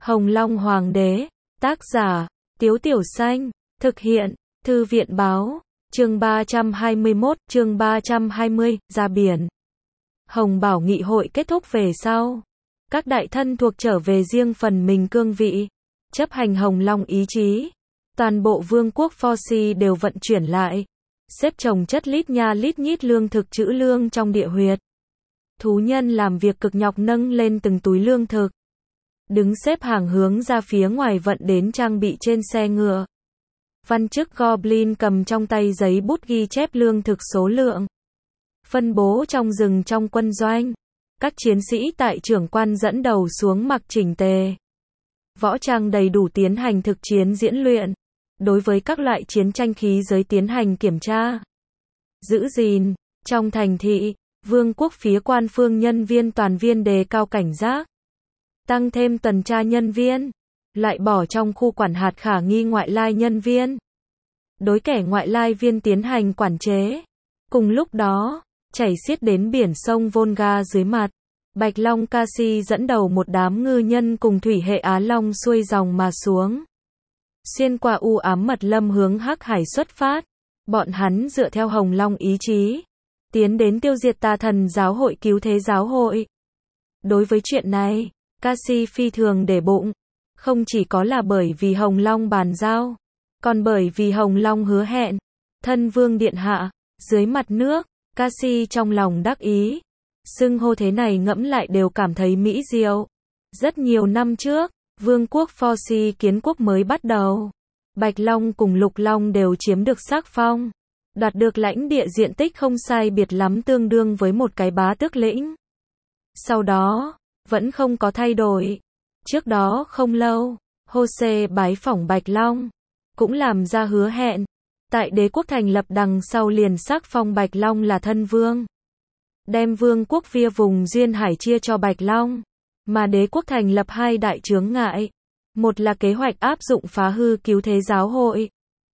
Hồng Long Hoàng đế, tác giả, Tiếu Tiểu Xanh, thực hiện, Thư viện báo, chương 321, chương 320, ra biển. Hồng Bảo nghị hội kết thúc về sau. Các đại thân thuộc trở về riêng phần mình cương vị, chấp hành Hồng Long ý chí. Toàn bộ vương quốc Forci đều vận chuyển lại, xếp chồng chất lít nha lít nhít lương thực trữ lương trong địa huyệt. Thú nhân làm việc cực nhọc nâng lên từng túi lương thực, đứng xếp hàng hướng ra phía ngoài vận đến trang bị trên xe ngựa. Văn chức Goblin cầm trong tay giấy bút ghi chép lương thực số lượng, phân bố trong rừng trong quân doanh. Các chiến sĩ tại trưởng quan dẫn đầu xuống mặc chỉnh tề, võ trang đầy đủ tiến hành thực chiến diễn luyện. Đối với các loại chiến tranh khí giới tiến hành kiểm tra, giữ gìn. Trong thành thị, vương quốc phía quan phương nhân viên toàn viên đề cao cảnh giác, tăng thêm tuần tra nhân viên, loại bỏ trong khu quản hạt khả nghi ngoại lai nhân viên, đối kẻ ngoại lai viên tiến hành quản chế. Cùng lúc đó, chảy xiết đến biển sông Volga dưới mặt, Bạch Long Casi dẫn đầu một đám ngư nhân cùng thủy hệ Á Long xuôi dòng mà xuống, xuyên qua u ám mật lâm hướng Hắc Hải xuất phát. Bọn hắn dựa theo Hồng Long ý chí, tiến đến tiêu diệt tà thần giáo hội cứu thế giáo hội. Đối với chuyện này, Casi phi thường để bụng, không chỉ có là bởi vì Hồng Long bàn giao, còn bởi vì Hồng Long hứa hẹn, thân vương điện hạ, dưới mặt nước. Casi trong lòng đắc ý, xưng hô thế này ngẫm lại đều cảm thấy mỹ diệu. Rất nhiều năm trước, vương quốc Forci kiến quốc mới bắt đầu, Bạch Long cùng Lục Long đều chiếm được sắc phong, đoạt được lãnh địa diện tích không sai biệt lắm tương đương với một cái bá tước lĩnh. Sau đó, vẫn không có thay đổi. Trước đó không lâu, Jose bái phỏng Bạch Long, cũng làm ra hứa hẹn. Tại đế quốc thành lập đằng sau liền sắc phong Bạch Long là thân vương, đem vương quốc via vùng duyên hải chia cho Bạch Long. Mà đế quốc thành lập hai đại chướng ngại, một là kế hoạch áp dụng phá hư cứu thế giáo hội,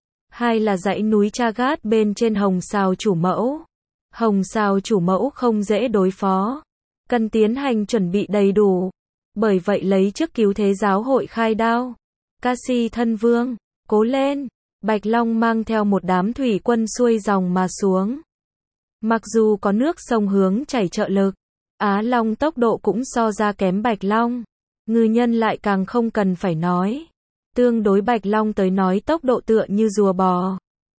hai là dãy núi Chagat bên trên Hồng Sào chủ mẫu. Hồng Sào chủ mẫu không dễ đối phó, cần tiến hành chuẩn bị đầy đủ, bởi vậy lấy trước cứu thế giáo hội khai đao. Casi thân vương, cố lên. Bạch Long mang theo một đám thủy quân xuôi dòng mà xuống. Mặc dù có nước sông hướng chảy trợ lực, Á Long tốc độ cũng so ra kém Bạch Long. Ngư nhân lại càng không cần phải nói. Tương đối Bạch Long tới nói tốc độ tựa như rùa bò.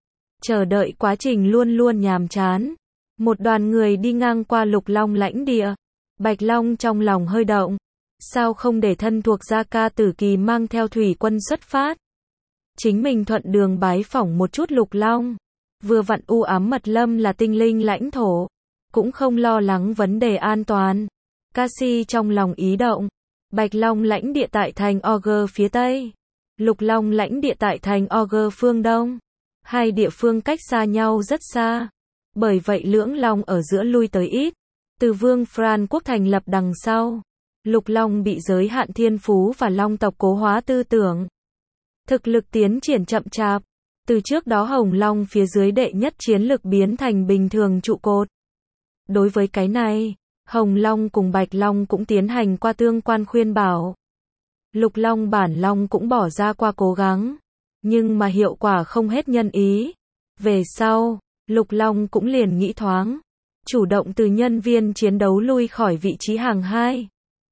Chờ đợi quá trình luôn luôn nhàm chán. Một đoàn người đi ngang qua Lục Long lãnh địa. Bạch Long trong lòng hơi động. Sao không để thân thuộc Gia Ca Tử Kỳ mang theo thủy quân xuất phát? Chính mình thuận đường bái phỏng một chút Lục Long. Vừa vặn u ám mật lâm là tinh linh lãnh thổ, cũng không lo lắng vấn đề an toàn. Casi trong lòng ý động. Bạch Long lãnh địa tại thành Ogre phía tây, Lục Long lãnh địa tại thành Ogre phương đông. Hai địa phương cách xa nhau rất xa, bởi vậy lưỡng long ở giữa lui tới ít. Từ vương Fran quốc thành lập đằng sau, Lục Long bị giới hạn thiên phú và long tộc cố hóa tư tưởng, thực lực tiến triển chậm chạp. Từ trước đó Hồng Long phía dưới đệ nhất chiến lực biến thành bình thường trụ cột. Đối với cái này, Hồng Long cùng Bạch Long cũng tiến hành qua tương quan khuyên bảo. Lục Long bản Long cũng bỏ ra qua cố gắng, nhưng mà hiệu quả không hết nhân ý. Về sau, Lục Long cũng liền nghĩ thoáng, chủ động từ nhân viên chiến đấu lui khỏi vị trí hàng 2.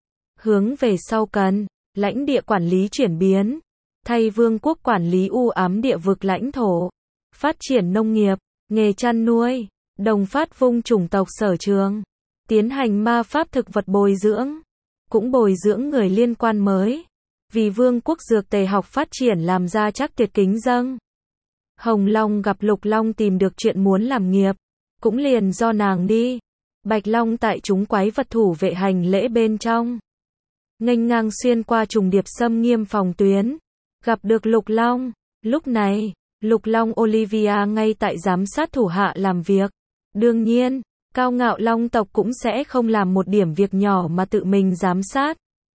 Hướng về sau cần, lãnh địa quản lý chuyển biến, thay vương quốc quản lý u ám địa vực lãnh thổ, phát triển nông nghiệp, nghề chăn nuôi, đồng phát vùng chủng tộc sở trường, tiến hành ma pháp thực vật bồi dưỡng, cũng bồi dưỡng người liên quan mới, vì vương quốc dược tề học phát triển làm ra chắc tuyệt kính dâng. Hồng Long gặp Lục Long tìm được chuyện muốn làm nghiệp, cũng liền do nàng đi. Bạch Long tại chúng quái vật thủ vệ hành lễ bên trong, nghênh ngang xuyên qua trùng điệp xâm nghiêm phòng tuyến, gặp được Lục Long. Lúc này, Lục Long Olivia ngay tại giám sát thủ hạ làm việc. Đương nhiên, cao ngạo Long tộc cũng sẽ không làm một điểm việc nhỏ mà tự mình giám sát.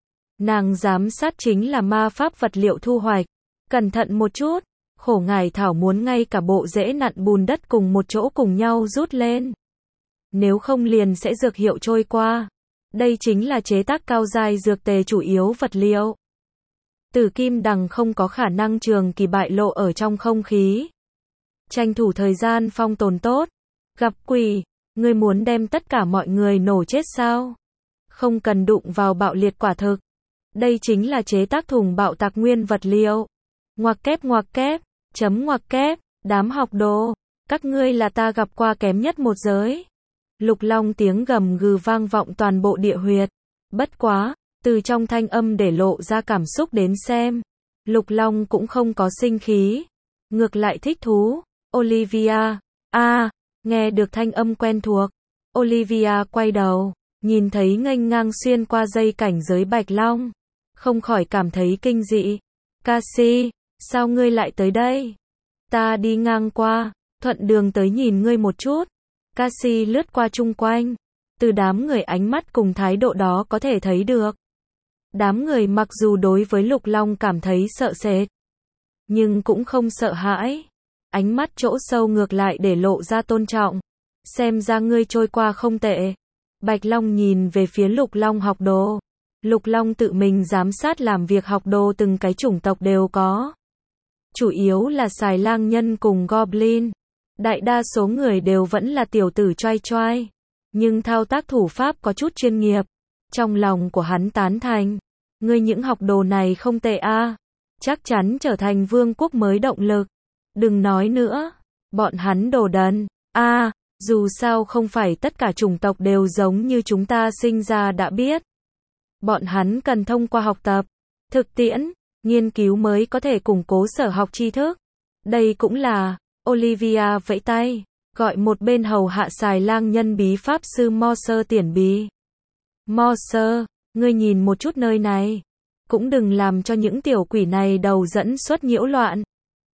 Nàng giám sát chính là ma pháp vật liệu thu hoạch. Cẩn thận một chút, khổ ngài thảo muốn ngay cả bộ rễ nặn bùn đất cùng một chỗ cùng nhau rút lên. Nếu không liền sẽ dược hiệu trôi qua. Đây chính là chế tác cao giai dược tề chủ yếu vật liệu. Tử Kim Đằng không có khả năng trường kỳ bại lộ ở trong không khí. Tranh thủ thời gian phong tồn tốt. Gặp quỷ, ngươi muốn đem tất cả mọi người nổ chết sao? Không cần đụng vào bạo liệt quả thực. Đây chính là chế tác thùng bạo tạc nguyên vật liệu. Ngoặc kép, chấm ngoặc kép, đám học đồ, các ngươi là ta gặp qua kém nhất một giới. Lục Long tiếng gầm gừ vang vọng toàn bộ địa huyệt. Bất quá, từ trong thanh âm để lộ ra cảm xúc đến xem. Lục Long cũng không có sinh khí. Ngược lại thích thú. Olivia, nghe được thanh âm quen thuộc. Olivia quay đầu, nhìn thấy nghênh ngang xuyên qua dây cảnh giới Bạch Long. Không khỏi cảm thấy kinh dị. Cassie, sao ngươi lại tới đây? Ta đi ngang qua, thuận đường tới nhìn ngươi một chút. Cassie lướt qua chung quanh. Từ đám người ánh mắt cùng thái độ đó có thể thấy được. Đám người mặc dù đối với Lục Long cảm thấy sợ sệt, nhưng cũng không sợ hãi. Ánh mắt chỗ sâu ngược lại để lộ ra tôn trọng. Xem ra ngươi trôi qua không tệ. Bạch Long nhìn về phía Lục Long học đồ. Lục Long tự mình giám sát làm việc học đồ từng cái chủng tộc đều có. Chủ yếu là xài lang nhân cùng goblin. Đại đa số người đều vẫn là tiểu tử choai choai. Nhưng thao tác thủ pháp có chút chuyên nghiệp. Trong lòng của hắn tán thành. Ngươi những học đồ này không tệ a. Chắc chắn trở thành vương quốc mới động lực. Đừng nói nữa. Bọn hắn đồ đần. Dù sao không phải tất cả chủng tộc đều giống như chúng ta sinh ra đã biết. Bọn hắn cần thông qua học tập, thực tiễn, nghiên cứu mới có thể củng cố sở học tri thức. Đây cũng là, Olivia vẫy tay, gọi một bên hầu hạ xài lang nhân bí pháp sư Morser tiển bí. Morser, ngươi nhìn một chút nơi này. Cũng đừng làm cho những tiểu quỷ này đầu dẫn xuất nhiễu loạn.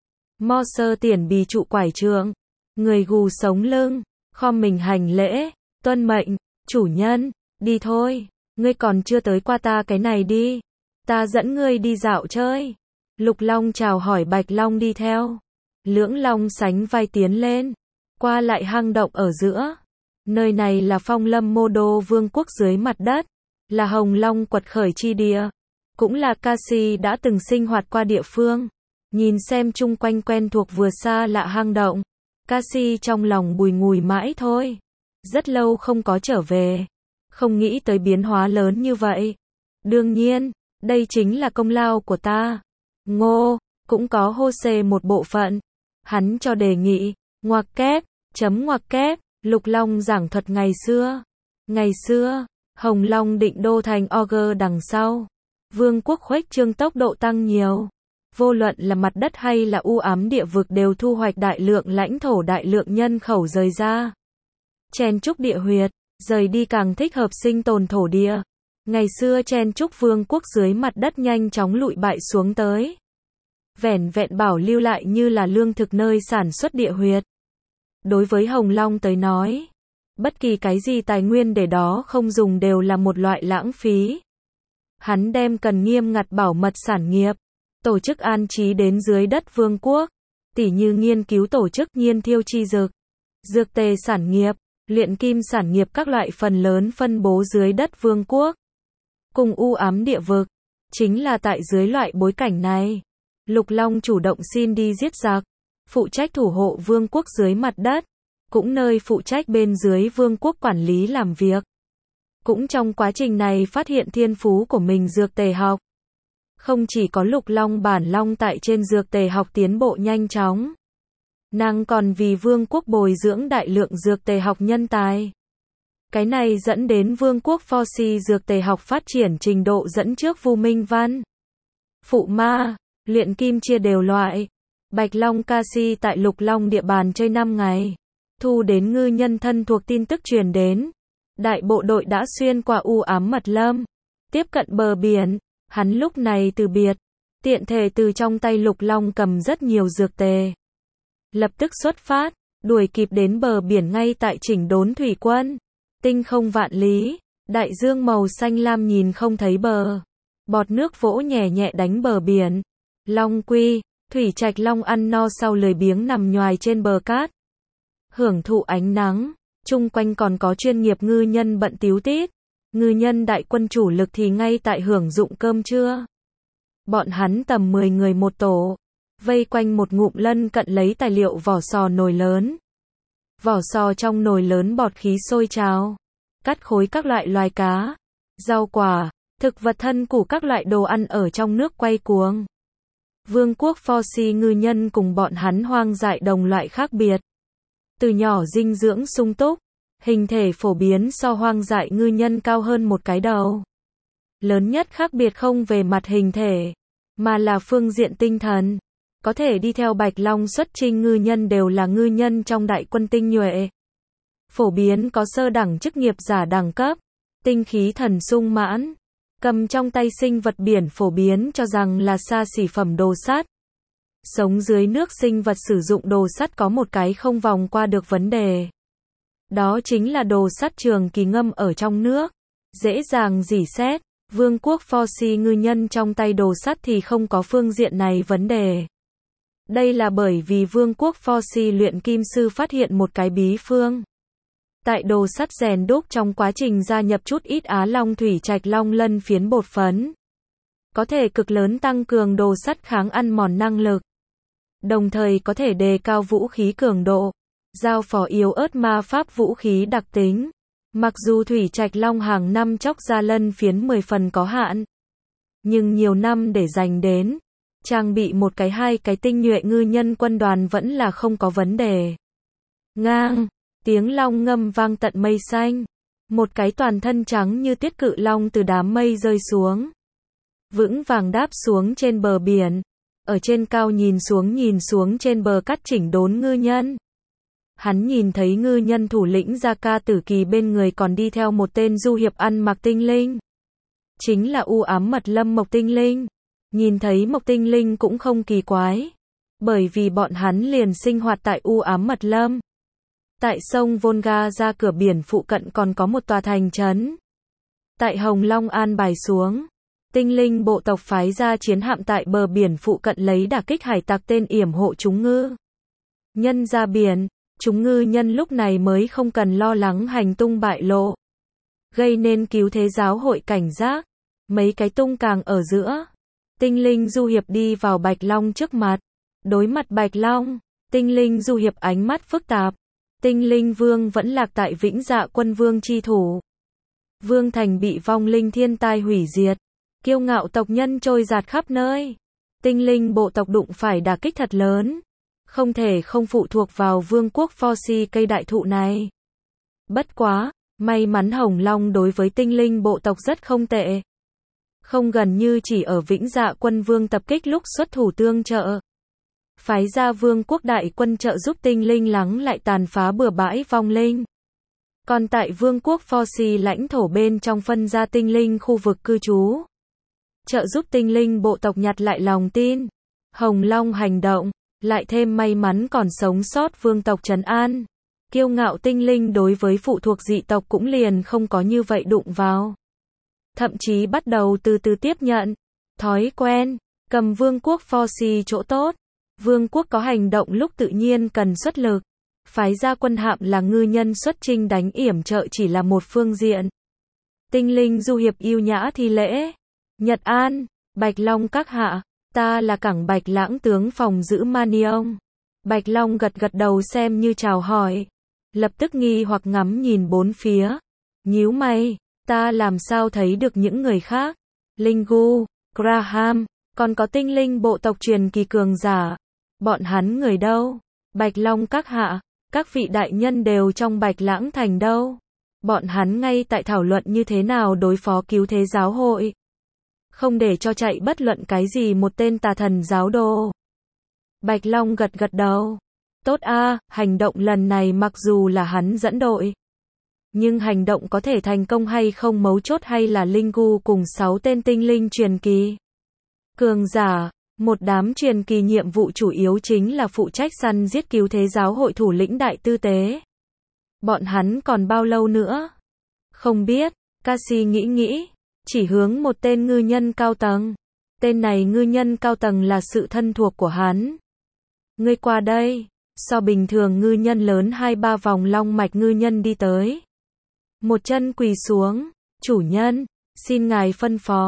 Morser tiển bí trụ quải trượng, người gù sống lưng, khom mình hành lễ, tuân mệnh, chủ nhân, đi thôi. Ngươi còn chưa tới qua ta cái này đi. Ta dẫn ngươi đi dạo chơi. Lục Long chào hỏi Bạch Long đi theo. Lưỡng Long sánh vai tiến lên. Qua lại hang động ở giữa. Nơi này là phong lâm mô đô vương quốc dưới mặt đất. Là Hồng Long quật khởi chi địa. Cũng là Cassie đã từng sinh hoạt qua địa phương. Nhìn xem chung quanh quen thuộc vừa xa lạ hang động. Cassie trong lòng bùi ngùi mãi thôi. Rất lâu không có trở về. Không nghĩ tới biến hóa lớn như vậy. Đương nhiên, đây chính là công lao của ta. Ngô, cũng có hô xê một bộ phận. Hắn cho đề nghị, ngoặc kép, chấm ngoặc kép, Lục Long giảng thuật ngày xưa. Ngày xưa, Hồng Long định đô thành Ogre đằng sau. Vương quốc khuếch trương tốc độ tăng nhiều. Vô luận là mặt đất hay là u ám địa vực đều thu hoạch đại lượng lãnh thổ đại lượng nhân khẩu rời ra. Chen trúc địa huyệt. Rời đi càng thích hợp sinh tồn thổ địa. Ngày xưa chen trúc vương quốc dưới mặt đất nhanh chóng lụi bại xuống tới. Vẻn vẹn bảo lưu lại như là lương thực nơi sản xuất địa huyệt. Đối với Hồng Long tới nói, bất kỳ cái gì tài nguyên để đó không dùng đều là một loại lãng phí. Hắn đem cần nghiêm ngặt bảo mật sản nghiệp, tổ chức an trí đến dưới đất vương quốc, tỉ như nghiên cứu tổ chức nhiên thiêu chi dược, dược tề sản nghiệp, luyện kim sản nghiệp các loại phần lớn phân bố dưới đất vương quốc. Cùng u ám địa vực, chính là tại dưới loại bối cảnh này. Lục Long chủ động xin đi giết giặc, phụ trách thủ hộ vương quốc dưới mặt đất, cũng nơi phụ trách bên dưới vương quốc quản lý làm việc. Cũng trong quá trình này phát hiện thiên phú của mình dược tề học. Không chỉ có Lục Long bản long tại trên dược tề học tiến bộ nhanh chóng. Nàng còn vì vương quốc bồi dưỡng đại lượng dược tề học nhân tài. Cái này dẫn đến vương quốc Forsi dược tề học phát triển trình độ dẫn trước Vu Minh Văn. Phụ ma, luyện kim chia đều loại. Bạch Long Cassie tại Lục Long địa bàn chơi 5 ngày. Thu đến ngư nhân thân thuộc tin tức truyền đến. Đại bộ đội đã xuyên qua u ám mật lâm. Tiếp cận bờ biển. Hắn lúc này từ biệt. Tiện thể từ trong tay Lục Long cầm rất nhiều dược tề. Lập tức xuất phát, đuổi kịp đến bờ biển ngay tại chỉnh đốn thủy quân. Tinh không vạn lý, đại dương màu xanh lam nhìn không thấy bờ. Bọt nước vỗ nhẹ nhẹ đánh bờ biển. Long quy, thủy trạch long ăn no sau lười biếng nằm nhoài trên bờ cát. Hưởng thụ ánh nắng, chung quanh còn có chuyên nghiệp ngư nhân bận tíu tít. Ngư nhân đại quân chủ lực thì ngay tại hưởng dụng cơm trưa. Bọn hắn tầm 10 người một tổ, vây quanh một ngụm lân cận lấy tài liệu vỏ sò nồi lớn. Vỏ sò trong nồi lớn bọt khí sôi trào, cắt khối các loại loài cá, rau quả, thực vật thân củ các loại đồ ăn ở trong nước quay cuồng. Vương quốc Foxy ngư nhân cùng bọn hắn hoang dại đồng loại khác biệt. Từ nhỏ dinh dưỡng sung túc, hình thể phổ biến so hoang dại ngư nhân cao hơn một cái đầu. Lớn nhất khác biệt không về mặt hình thể, mà là phương diện tinh thần. Có thể đi theo Bạch Long xuất chinh ngư nhân đều là ngư nhân trong đại quân tinh nhuệ. Phổ biến có sơ đẳng chức nghiệp giả đẳng cấp, tinh khí thần sung mãn, cầm trong tay sinh vật biển phổ biến cho rằng là xa xỉ phẩm đồ sắt. Sống dưới nước sinh vật sử dụng đồ sắt có một cái không vòng qua được vấn đề. Đó chính là đồ sắt trường kỳ ngâm ở trong nước, dễ dàng rỉ sét. Vương quốc Foxy ngư nhân trong tay đồ sắt thì không có phương diện này vấn đề. Đây là bởi vì Vương quốc Foxy luyện kim sư phát hiện một cái bí phương. Tại đồ sắt rèn đúc trong quá trình gia nhập chút ít Á Long thủy trạch long lân phiến bột phấn, có thể cực lớn tăng cường đồ sắt kháng ăn mòn năng lực. Đồng thời có thể đề cao vũ khí cường độ, giao phó yếu ớt ma pháp vũ khí đặc tính. Mặc dù thủy trạch long hàng năm chóc ra lân phiến 10 phần có hạn, nhưng nhiều năm để dành đến trang bị một cái hai cái tinh nhuệ ngư nhân quân đoàn vẫn là không có vấn đề. Ngang, tiếng long ngâm vang tận mây xanh. Một cái toàn thân trắng như tuyết cự long từ đám mây rơi xuống, vững vàng đáp xuống trên bờ biển. Ở trên cao nhìn xuống trên bờ cát chỉnh đốn ngư nhân. Hắn nhìn thấy ngư nhân thủ lĩnh Gia Ca Tử Kỳ bên người còn đi theo một tên du hiệp ăn mặc tinh linh. Chính là u ám mật lâm Mộc Tinh Linh. Nhìn thấy Mộc Tinh Linh cũng không kỳ quái, bởi vì bọn hắn liền sinh hoạt tại u ám mật lâm. Tại sông Volga ra cửa biển phụ cận còn có một tòa thành trấn. Tại Hồng Long an bài xuống, tinh linh bộ tộc phái ra chiến hạm tại bờ biển phụ cận lấy đả kích hải tặc tên yểm hộ chúng ngư nhân ra biển. Chúng ngư nhân lúc này mới không cần lo lắng hành tung bại lộ, gây nên cứu thế giáo hội cảnh giác. Mấy cái tung càng ở giữa, tinh linh du hiệp đi vào Bạch Long trước mặt. Đối mặt Bạch Long, tinh linh du hiệp ánh mắt phức tạp. Tinh linh vương vẫn lạc tại Vĩnh Dạ Quân Vương chi thủ. Vương thành bị vong linh thiên tai hủy diệt, kiêu ngạo tộc nhân trôi dạt khắp nơi. Tinh linh bộ tộc đụng phải đả kích thật lớn, không thể không phụ thuộc vào vương quốc Foxy cây đại thụ này. Bất quá, may mắn Hồng Long đối với tinh linh bộ tộc rất không tệ. Không gần như chỉ ở Vĩnh Dạ Quân Vương tập kích lúc xuất thủ tương trợ. Phái ra vương quốc đại quân trợ giúp tinh linh lắng lại tàn phá bừa bãi vong linh. Còn tại vương quốc Foxy lãnh thổ bên trong phân ra tinh linh khu vực cư trú, trợ giúp tinh linh bộ tộc nhặt lại lòng tin. Hồng Long hành động, lại thêm may mắn còn sống sót vương tộc trấn an. Kiêu ngạo tinh linh đối với phụ thuộc dị tộc cũng liền không có như vậy đụng vào. Thậm chí bắt đầu từ từ tiếp nhận, thói quen, cầm vương quốc Foxy chỗ tốt. Vương quốc có hành động lúc tự nhiên cần xuất lực. Phái ra quân hạm là ngư nhân xuất chinh đánh yểm trợ chỉ là một phương diện. Tinh linh du hiệp yêu nhã thi lễ. Nhật An, Bạch Long các hạ, ta là cảng Bạch Lãng tướng phòng giữ Maniong. Bạch Long gật gật đầu xem như chào hỏi. Lập tức nghi hoặc ngắm nhìn bốn phía. Nhíu mày, ta làm sao thấy được những người khác? Lingu, Graham, còn có tinh linh bộ tộc truyền kỳ cường giả. Bọn hắn người đâu? Bạch Long các hạ, các vị đại nhân đều trong Bạch Lãng thành đâu? Bọn hắn ngay tại thảo luận như thế nào đối phó cứu thế giáo hội. Không để cho chạy bất luận cái gì một tên tà thần giáo đồ. Bạch Long gật gật đầu. Tốt a, hành động lần này mặc dù là hắn dẫn đội, nhưng hành động có thể thành công hay không mấu chốt hay là Lingu cùng 6 tên tinh linh truyền kỳ cường giả. Một đám truyền kỳ nhiệm vụ chủ yếu chính là phụ trách săn giết cứu thế giáo hội thủ lĩnh đại tư tế. Bọn hắn còn bao lâu nữa? Không biết, Cassie nghĩ, chỉ hướng một tên ngư nhân cao tầng. Tên này ngư nhân cao tầng là sự thân thuộc của hắn. Ngươi qua đây. So bình thường ngư nhân lớn 2-3 vòng long mạch ngư nhân đi tới. Một chân quỳ xuống. Chủ nhân, xin ngài phân phó.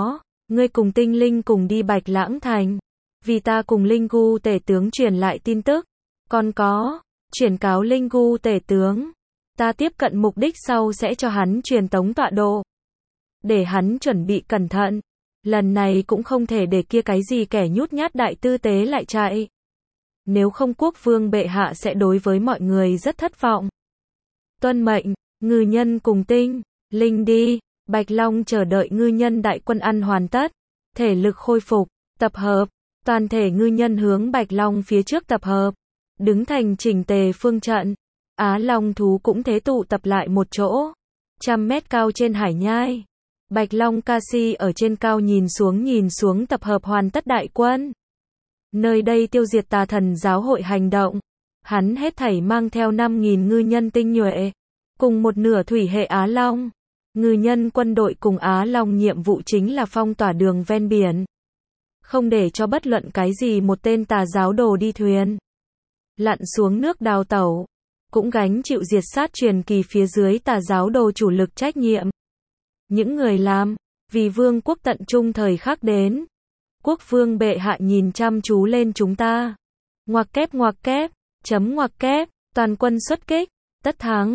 ngươi cùng tinh linh cùng đi Bạch Lãng Thành. Vì ta cùng Linh Gu tể tướng truyền lại tin tức. Còn có, chuyển cáo Linh Gu tể tướng. Ta tiếp cận mục đích sau sẽ cho hắn truyền tống tọa độ. Để hắn chuẩn bị cẩn thận. Lần này cũng không thể để kia cái gì kẻ nhút nhát đại tư tế lại chạy. Nếu không quốc vương bệ hạ sẽ đối với mọi người rất thất vọng. Tuân mệnh, ngư nhân cùng tinh, linh đi. Bạch Long chờ đợi ngư nhân đại quân ăn hoàn tất. Thể lực khôi phục, tập hợp. Toàn thể ngư nhân hướng Bạch Long phía trước tập hợp. Đứng thành chỉnh tề phương trận. Á Long thú cũng thế tụ tập lại một chỗ. 100 mét cao trên hải nhai. Bạch Long ca si ở trên cao nhìn xuống tập hợp hoàn tất đại quân. Nơi đây tiêu diệt tà thần giáo hội hành động. Hắn hết thảy mang theo 5.000 ngư nhân tinh nhuệ. Cùng một nửa thủy hệ Á Long. Ngư nhân quân đội cùng Á Long nhiệm vụ chính là phong tỏa đường ven biển. Không để cho bất luận cái gì một tên tà giáo đồ đi thuyền. Lặn xuống nước đào tẩu. Cũng gánh chịu diệt sát truyền kỳ phía dưới tà giáo đồ chủ lực trách nhiệm. Những người làm, vì vương quốc tận trung thời khắc đến. Quốc vương bệ hạ nhìn chăm chú lên chúng ta. Ngoặc kép, chấm ngoặc kép, toàn quân xuất kích, tất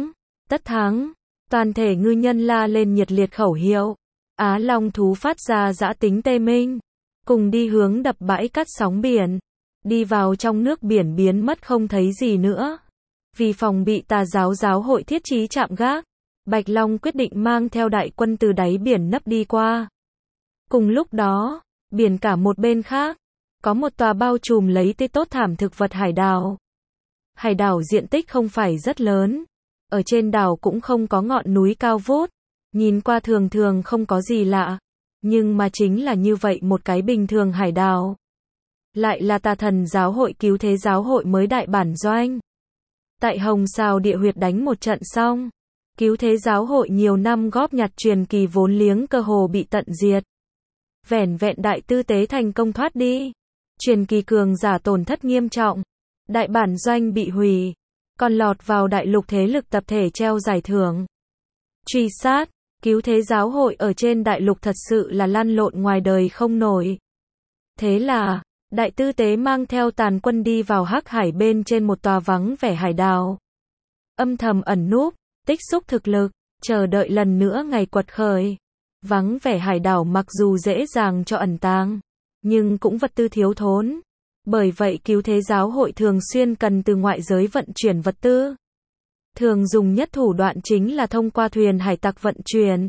thắng, toàn thể ngư nhân la lên nhiệt liệt khẩu hiệu. Á Long thú phát ra dã tính tê minh, cùng đi hướng đập bãi cắt sóng biển, đi vào trong nước biển biến mất không thấy gì nữa. Vì phòng bị tà giáo hội thiết trí chạm gác, Bạch Long quyết định mang theo đại quân từ đáy biển nấp đi qua. Cùng lúc đó, biển cả một bên khác, có một tòa bao trùm lấy tươi tốt thảm thực vật hải đảo. Hải đảo diện tích không phải rất lớn, ở trên đảo cũng không có ngọn núi cao vút, nhìn qua thường không có gì lạ, nhưng mà chính là như vậy một cái bình thường hải đảo. Lại là tà thần giáo hội cứu thế giáo hội mới đại bản doanh. Tại Hồng Sào địa huyệt đánh một trận xong, cứu thế giáo hội nhiều năm góp nhặt truyền kỳ vốn liếng cơ hồ bị tận diệt. Vẻn vẹn đại tư tế thành công thoát đi. Truyền kỳ cường giả tổn thất nghiêm trọng. Đại bản doanh bị hủy. Còn lọt vào đại lục thế lực tập thể treo giải thưởng. Truy sát, cứu thế giáo hội ở trên đại lục thật sự là lăn lộn ngoài đời không nổi. Thế là, đại tư tế mang theo tàn quân đi vào hắc hải bên trên một tòa vắng vẻ hải đảo. Âm thầm ẩn núp, tích xúc thực lực, chờ đợi lần nữa ngày quật khởi. Vắng vẻ hải đảo mặc dù dễ dàng cho ẩn tàng, nhưng cũng vật tư thiếu thốn. Bởi vậy cứu thế giáo hội thường xuyên cần từ ngoại giới vận chuyển vật tư. Thường dùng nhất thủ đoạn chính là thông qua thuyền hải tặc vận chuyển.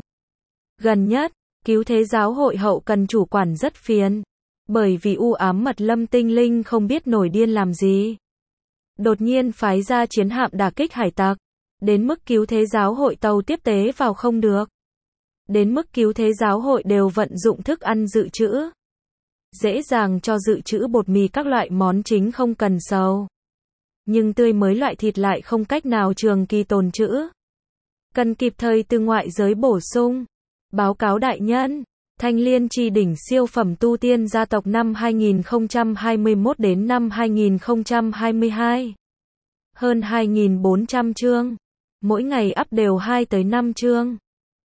Gần nhất, cứu thế giáo hội hậu cần chủ quản rất phiền. Bởi vì u ám mật lâm tinh linh không biết nổi điên làm gì. Đột nhiên phái ra chiến hạm đả kích hải tặc. Đến mức cứu thế giáo hội tàu tiếp tế vào không được. Đến mức cứu thế giáo hội đều vận dụng thức ăn dự trữ. Dễ dàng cho dự trữ bột mì các loại món chính không cần sầu. Nhưng tươi mới loại thịt lại không cách nào trường kỳ tồn trữ. Cần kịp thời từ ngoại giới bổ sung. Báo cáo đại nhân, Thanh Liên Chi đỉnh siêu phẩm tu tiên gia tộc năm 2021 đến năm 2022. Hơn 2.400 chương. Mỗi ngày up đều 2 tới 5 chương.